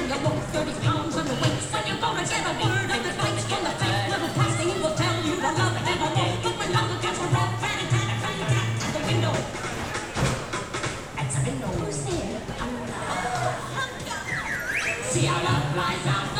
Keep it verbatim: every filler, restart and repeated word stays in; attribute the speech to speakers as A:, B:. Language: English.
A: and you look thirty pounds on your waist. When you're gonna get a word of advice from the fake little plastic, he will tell you to love evermore. But when love gets a rat, rat, tat, tat, tat, tat, at the window. At the window. Who's there? See how love flies out.